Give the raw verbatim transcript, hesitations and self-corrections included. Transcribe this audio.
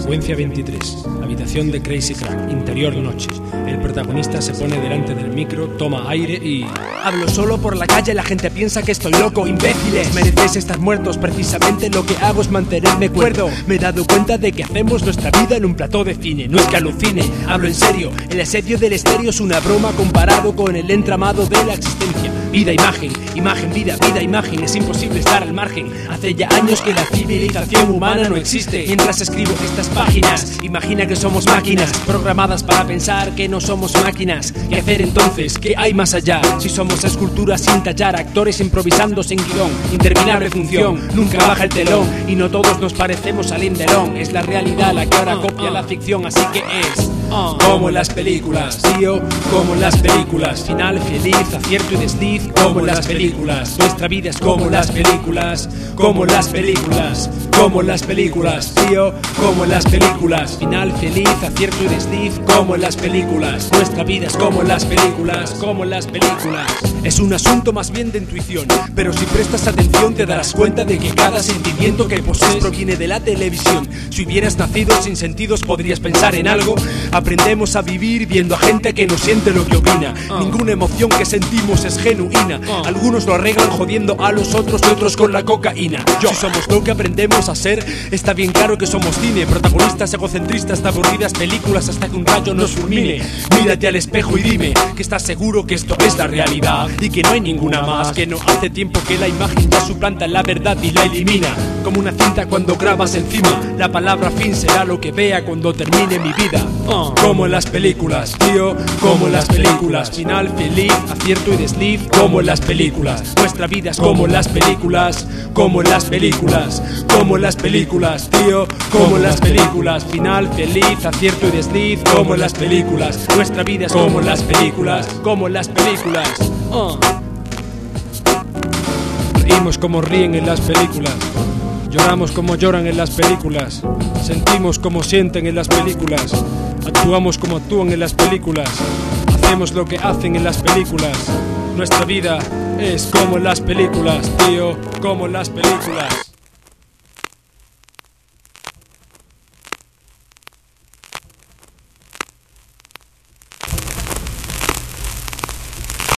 Secuencia veintitrés. Habitación de Crazy Crack. Interior noche. El protagonista se pone delante del micro, toma aire y... Hablo solo por la calle, la gente piensa que estoy loco. Imbéciles, merecéis estar muertos. Precisamente lo que hago es mantenerme cuerdo. Me he dado cuenta de que hacemos nuestra vida en un plató de cine. No es que alucine, hablo en serio. El asedio del estéreo es una broma comparado con el entramado de la existencia. Vida, imagen, imagen, vida, vida, imagen. Es imposible estar al margen. Hace ya años que la civilización humana no existe. Mientras escribo estas páginas, imagina que somos máquinas programadas para pensar que no somos máquinas. ¿Qué hacer entonces? ¿Qué hay más allá? Si somos esculturas sin tallar, actores improvisando sin guión, interminable función, nunca baja el telón. Y no todos nos parecemos a Alain Delon. Es la realidad la que ahora copia la ficción, así que es como en las películas, tío, como en las películas. Final feliz, acierto y desliz, como en las películas. Nuestra vida es como en las películas, como en las películas, como en las películas, tío, como en las películas. Final feliz, acierto y desliz, como en las películas. Nuestra vida es como en las películas, como en las películas. Es un asunto más bien de intuición, pero si prestas atención te darás cuenta de que cada sentimiento que posees proviene de la televisión. Si hubieras nacido sin sentidos podrías pensar en algo. Aprendemos a vivir viendo a gente que no siente lo que opina. uh. Ninguna emoción que sentimos es genuina. uh. Algunos lo arreglan jodiendo a los otros y otros con la cocaína. Yo. Si somos lo que aprendemos a ser, está bien claro que somos cine. Protagonistas egocentristas de aburridas películas hasta que un rayo nos fulmine. Mírate al espejo y dime que estás seguro que esto es la realidad y que no hay ninguna más, que no hace tiempo que la imagen ya suplanta la verdad y la elimina. Como una cinta cuando grabas encima, la palabra fin será lo que vea cuando termine mi vida. uh. Como en las películas, tío, como en las películas. Final feliz, acierto y desliz, como en las películas. Nuestra vida es como en las películas, como en las películas, como en las películas, tío, como en las películas. Final feliz, acierto y desliz, como en las películas. Nuestra vida es como en las películas, como en las películas. uh. Reímos como ríen en las películas. Lloramos como lloran en las películas. Sentimos como sienten en las películas. Actuamos como actúan en las películas. Hacemos lo que hacen en las películas. Nuestra vida es como en las películas, tío, como en las películas.